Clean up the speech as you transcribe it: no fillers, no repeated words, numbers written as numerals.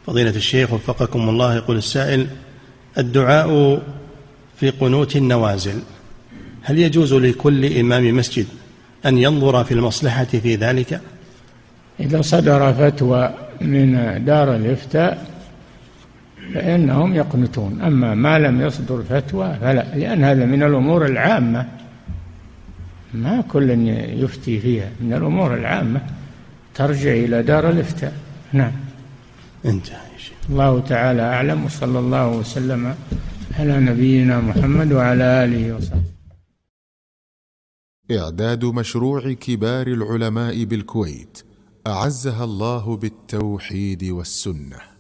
فضيلة الشيخ وفقكم الله، يقول السائل: الدعاء في قنوت النوازل، هل يجوز لكل إمام مسجد أن ينظر في المصلحة في ذلك؟ إذا صدر فتوى من دار الإفتاء فإنهم يقنتون، أما ما لم يصدر فتوى فلا، لأن هذا من الأمور العامة، ما كل يفتي فيها، من الأمور العامة ترجع إلى دار الإفتاء. نعم. انتهى. الله تعالى أعلم، وصلى الله وسلم على نبينا محمد وعلى آله وصحبه. إعداد مشروع كبار العلماء بالكويت أعزها الله بالتوحيد والسنة.